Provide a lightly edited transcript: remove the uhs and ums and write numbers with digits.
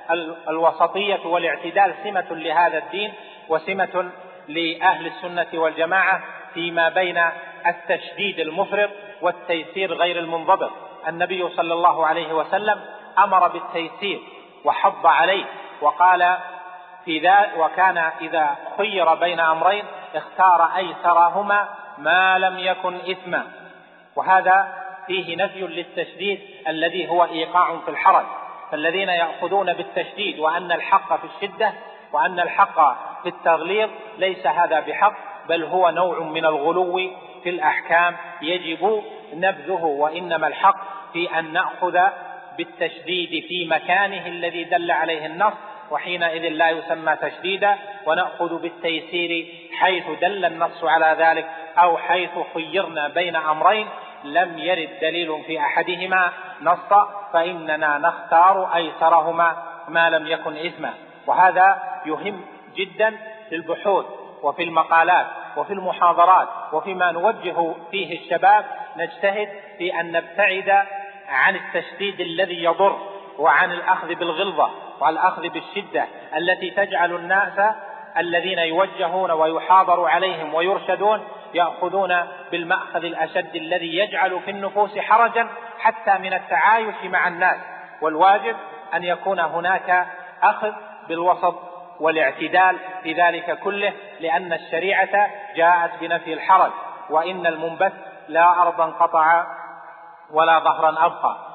الوسطية والاعتدال سمة لهذا الدين وسمة لأهل السنة والجماعة فيما بين التشديد المفرط والتيسير غير المنضبط. النبي صلى الله عليه وسلم أمر بالتيسير وحض عليه وقال في ذلك: وكان إذا خير بين أمرين اختار أيسرهما ما لم يكن إثما. وهذا فيه نفي للتشديد الذي هو إيقاع في الحرج. فالذين يأخذون بالتشديد وأن الحق في الشدة وأن الحق في التغليظ، ليس هذا بحق، بل هو نوع من الغلو في الأحكام يجب نبذه. وإنما الحق في أن نأخذ بالتشديد في مكانه الذي دل عليه النص، وحينئذ لا يسمى تشديدا، ونأخذ بالتيسير حيث دل النص على ذلك أو حيث خيرنا بين أمرين لم يرد دليل في أحدهما نصا، فإننا نختار أيسرهما ما لم يكن إثما. وهذا يهم جدا في البحوث وفي المقالات وفي المحاضرات وفيما نوجه فيه الشباب. نجتهد في أن نبتعد عن التشديد الذي يضر، وعن الأخذ بالغلظة والأخذ بالشدة التي تجعل الناس الذين يوجهون ويحاضر عليهم ويرشدون يأخذون بالمأخذ الأشد الذي يجعل في النفوس حرجا حتى من التعايش مع الناس. والواجب أن يكون هناك أخذ بالوسط والاعتدال في ذلك كله، لأن الشريعة جاءت بنفي الحرج، وإن المنبت لا أرضا قطع ولا ظهرا أبقى.